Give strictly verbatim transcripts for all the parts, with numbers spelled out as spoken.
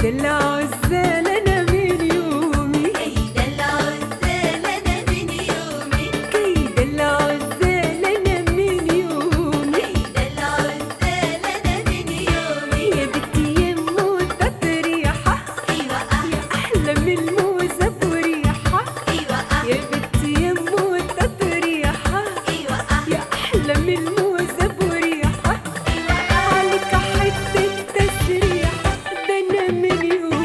دلع الزال انا من يومي، كي دلع الزال أنا من يومي، كي دلع الزال انا من يومي. كي دلع الزال أنا من يومي. يا بنتي يمو تطريحة، أيوة أح يا احلى من الموزة بريحة. أيوة أح يا بنتي يمو تطريحة، أيوة أح يا احلى من الموزة بريحة. أيوة أح عليك حتة تسريحة، ده انا من يومي.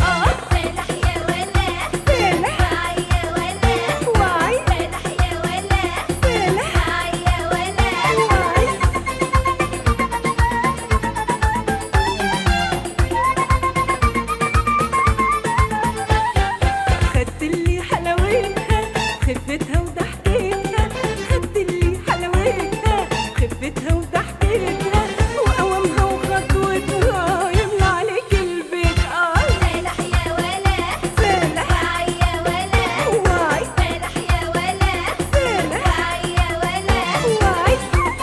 اه فالح يا ولا فالح وعي يا ولا وعي فالح يا ولا فالح وعي يا ولا وعي خدت اللي حلاوتها خفتها وضحكتها خدت اللي حلاوتها خفتها وضحكتها وقوامها وخطوتها يملى عليك البيت اه فالح يا ولا فالح وعي يا ولا وعي فالح يا ولا فالح وعي يا ولا وعي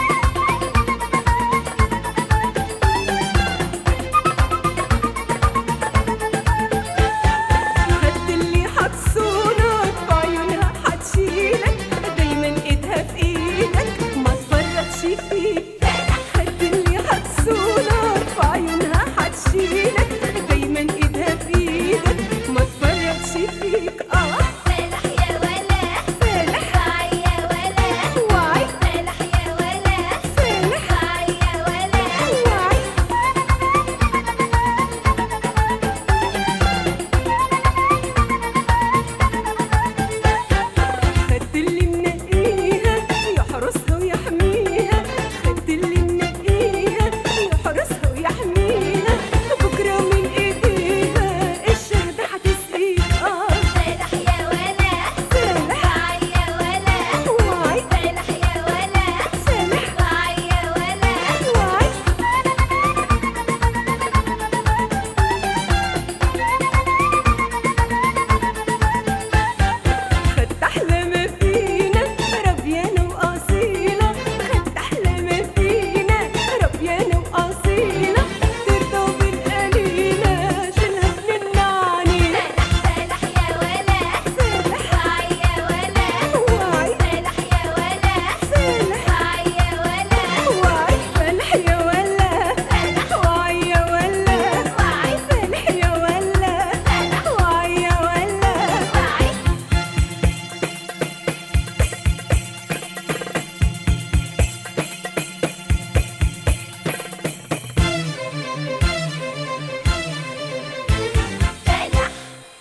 خدت اللي حتصونك في عيونها حتشيلك دايما ايدها في ايدك ما تفرطش فيك خدت اللي حتصونك في عيونها حتشيلك دايما ايدها في ايدك ما تفرطش فيك اه فالح يا ولا فالح وعي يا ولا وعي فالح يا ولا فالح وعي يا ولا وعي خدت اللي منقيها يحرسها ويحميها خدت اللي منقيها يحرسها ويحميها بكره من ايديها الشهد هتسقيك اه فالح يا ولا فالح وعي يا ولا وعي فالح يا ولا فالح وعي يا ولا وعي خدت احلى ما فينا ربيانه واصيله خدت احلى ما فينا ربيانه واصيله ترضى بالقليله شيلها بننعني فالح يا ولا فالح وعي يا ولا وعي فالح يا ولا فالح وعي يا ولا وعي فالح يا ولا وعي يا ولا وعي فالح يا ولا وعي يا ولا وعي فالح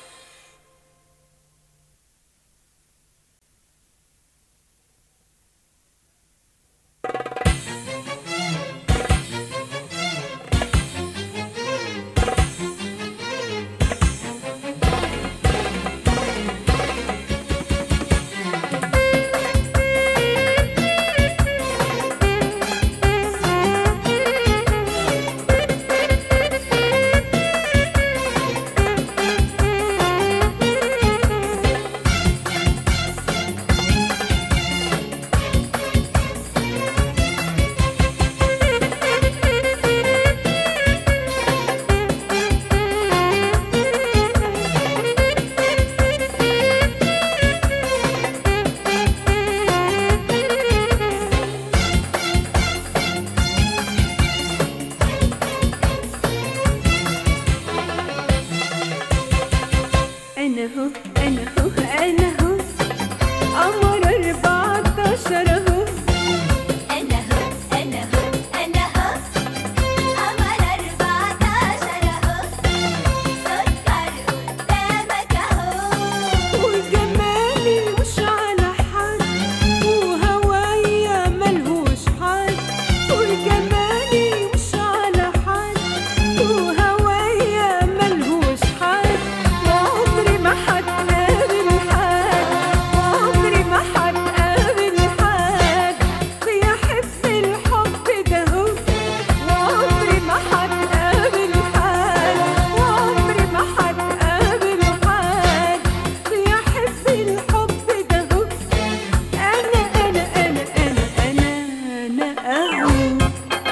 انا هو انا هو انا هو قمر أربعتاشر اهو أنا هو أنا هو أنا هو قمر أربعتاشر أهو سكر قدامك أهو وجمالي مش على حد وهوايا ملهوش حد وجمالي مش على حد وهوايا ملهوش حد وعمري ما هتقابل حد وعمري ما هتقابل حد بيحب الحب ده هو وعمري ما هتقابل حد وعمري ما هتقابل حد بيحب الحب ده هو أنا أنا أنا أنا أنا أنا أهو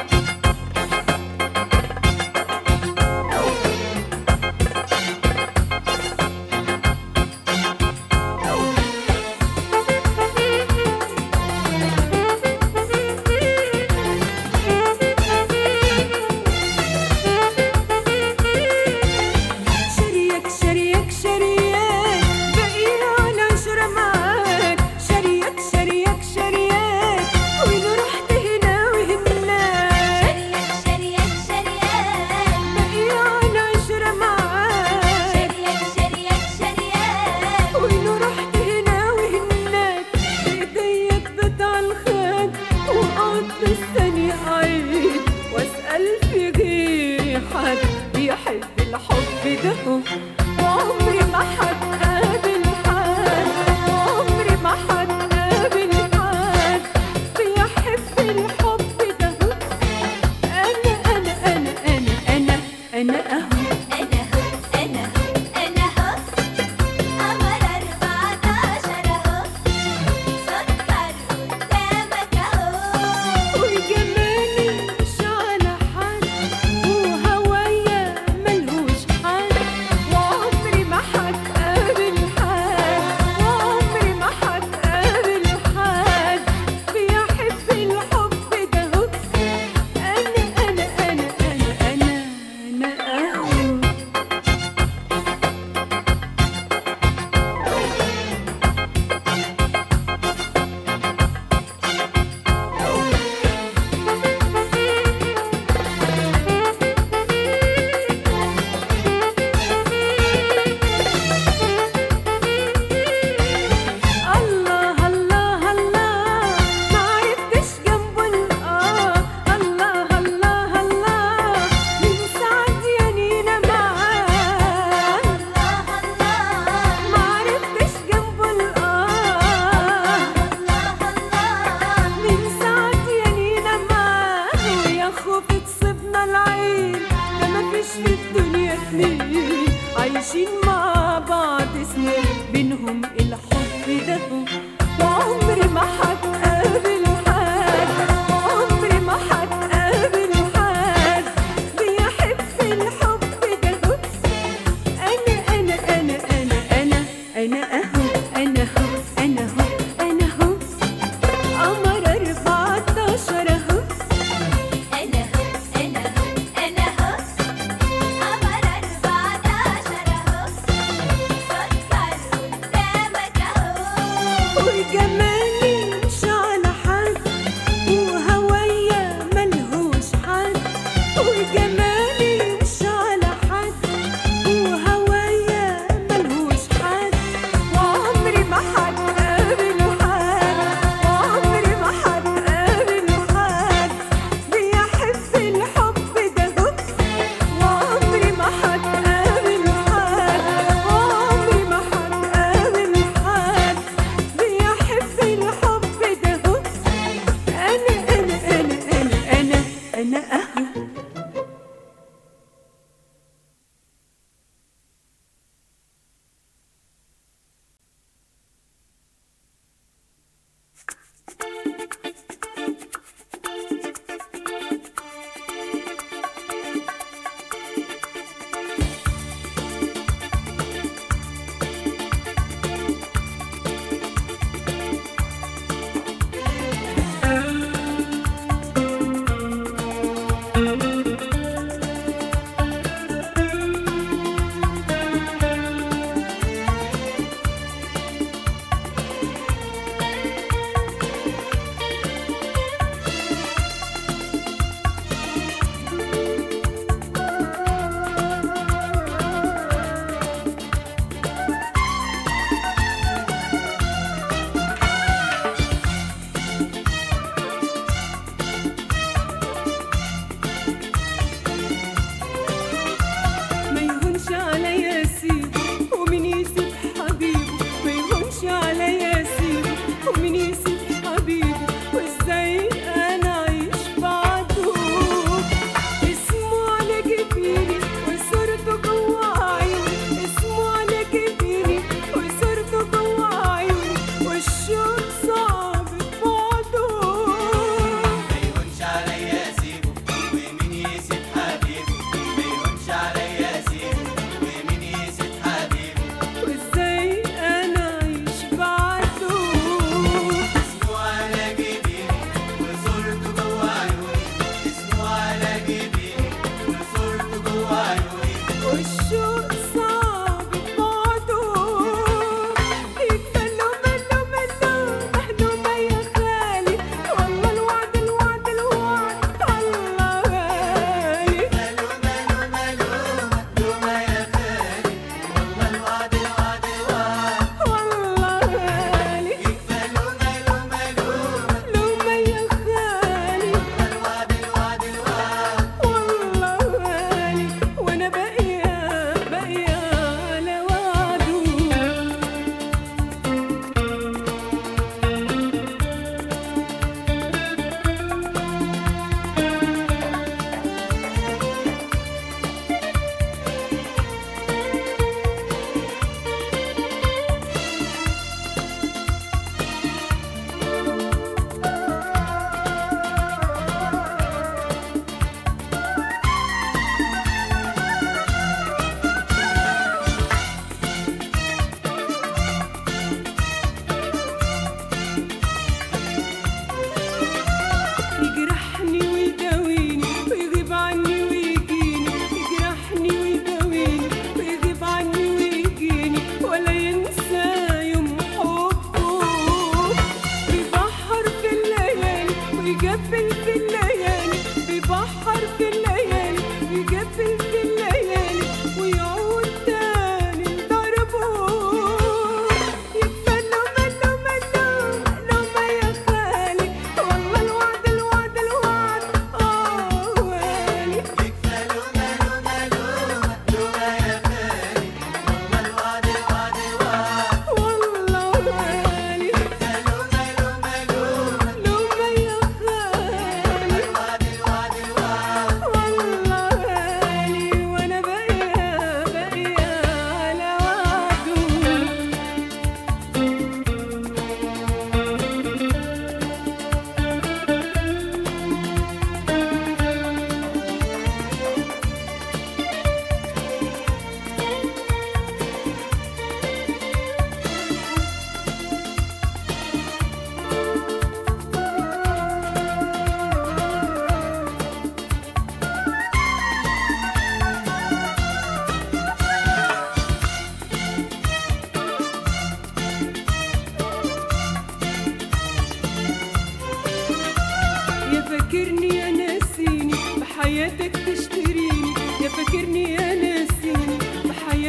شريك شريك شريك باقي على عشرة معاك شريك شريك شريك وإذا رحت هنا وهناك شريك شريك شريك باقي على عشرة معاك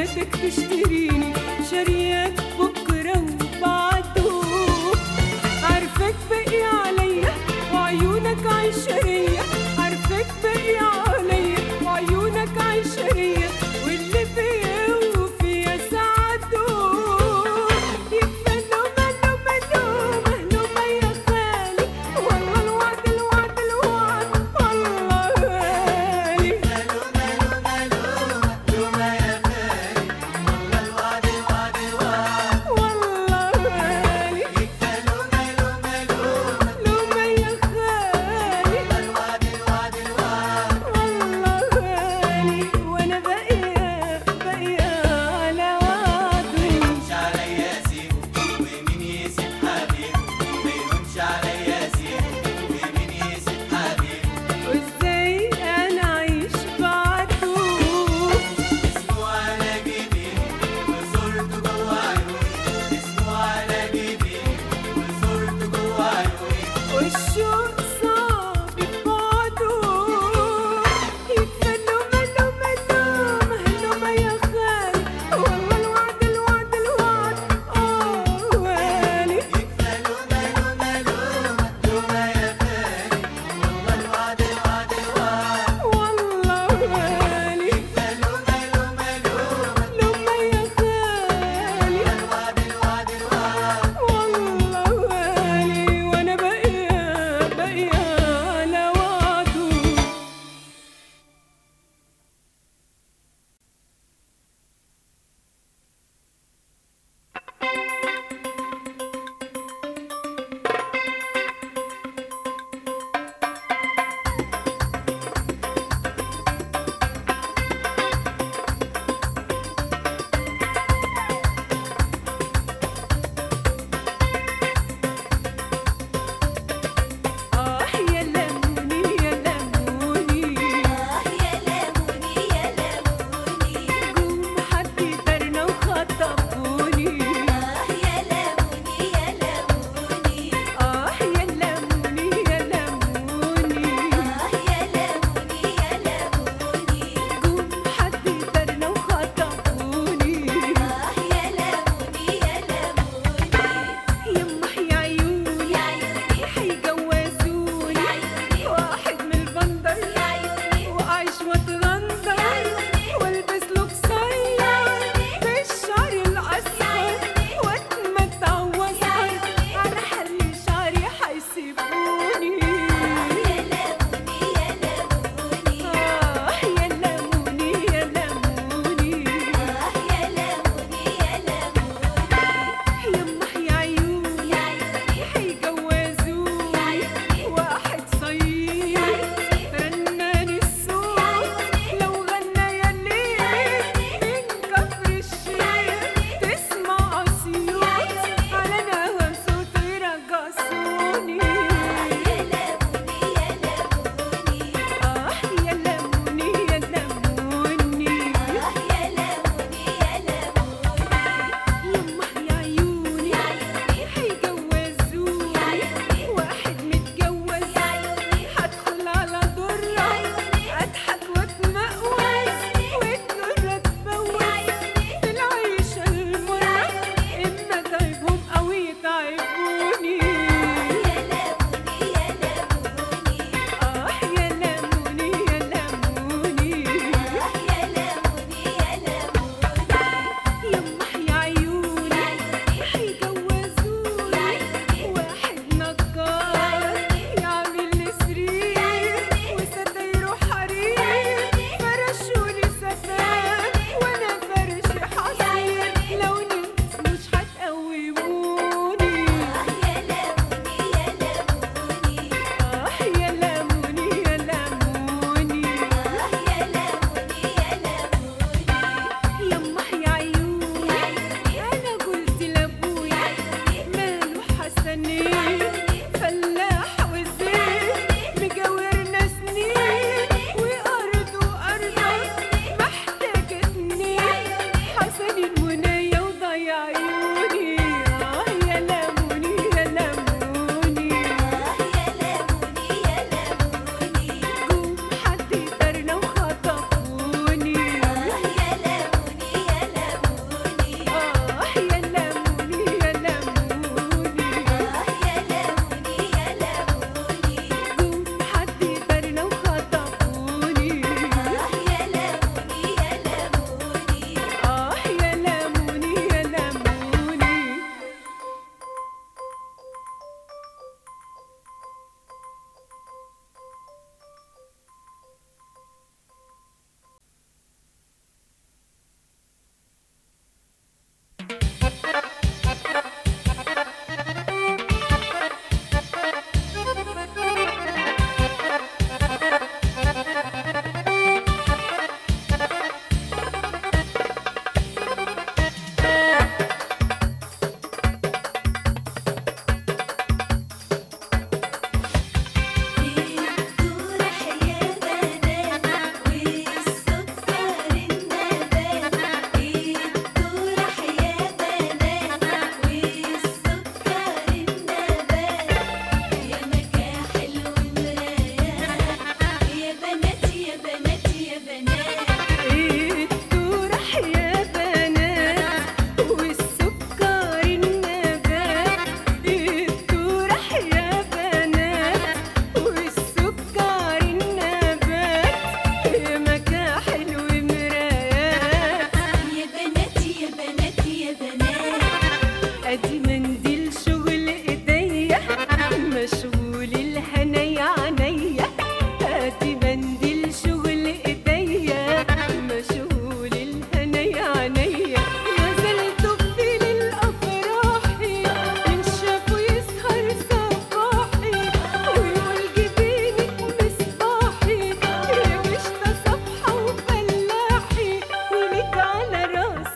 خلتك تشتريني شارياك بكرة وبعده. عارفك باقي عليا وعيونك عالشرية، عارفك باقي عليا وعيونك عالشرية، واللي بيوفي يا سعده يبقى لومة لومة لومة لومة يا خالي، والله الوعد الوعد الوعد والله غالي. لومة لومة لومة لومة يا خالي، والله الوعد الوعد الوعد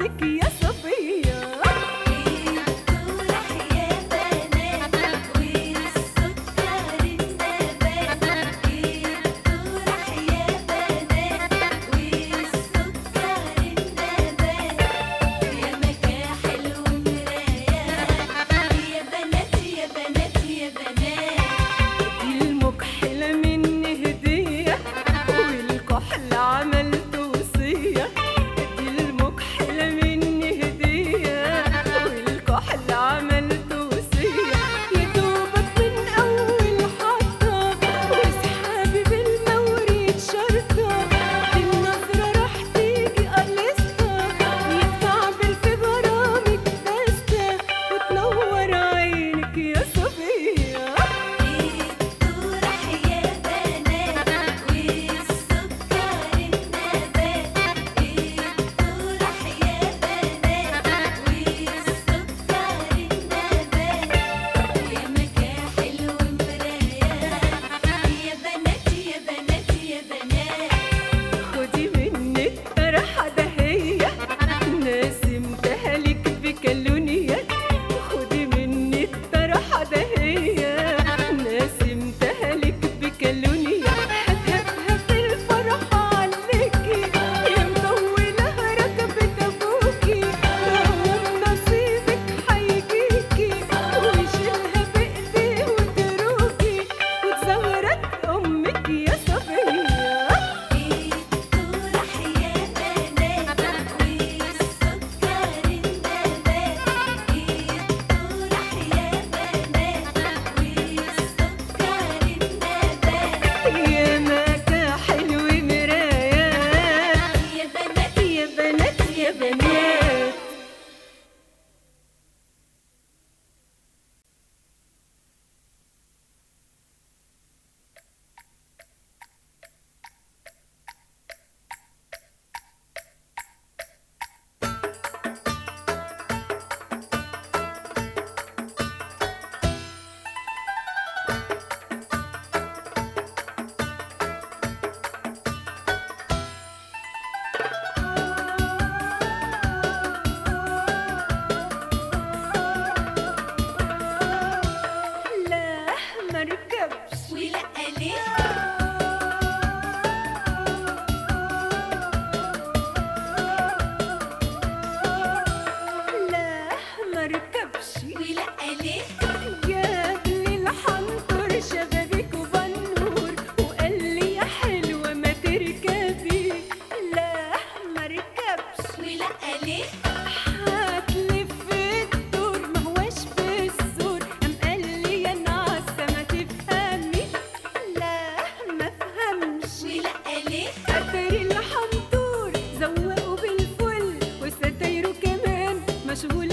راسك يا صبية. التفاح يا بنات والسكر النبات، التفاح يا بنات والسكر النبات، يا مكاحل ومرايات، يا بنات يا بنات يا بنات. المكحلة مني هدية والكحل عملت وصية. دي المكحلة مني هدية والكحل عملت وصية. يا دوبك من أول حطة واسحابي بالمورد شرطة، بالنظرة راح تيجي قلصة، يتكعبل في غرامك دستة وتنور عينك يا صبية. التفاح يا بنات والسكر النبات، التفاح يا بنات والسكر النبات، يا مكاحل ومرايات، يا بنات يا بنات يا بنات. خدي مني الطرحة دهية ناسمتها لك بكالونيا. خدي مني الطرحة دهية ناسمتها لك بكالونيا. هتهفها في الفرحة عليكي يا مطولة ركبة أبوكي، دوام نصيبك هيجيكي ويشيلها بإيديه وتروكي وتزغرط أمك يا صبية. التفاح يا بنات والسكر النبات، التفاح يا بنات والسكر النبات، يا مكاحل ومرايات، يا بنات يا بنات يا بنات. لا مركبش ولا ليه. لا مركبش ولا ليه. جاب لي الحنطر شبابيك وبنور وقال لي يا حلوة ما تركبي. لا مركبش ولا ليه. هتلف الدور ما هواش في الزور. قام قال لي يا ناقصة ما تفهمي. لا ما فهمش ولا ليه. اتاري الحنطور زوقه بالفل وستايره كمان مشغول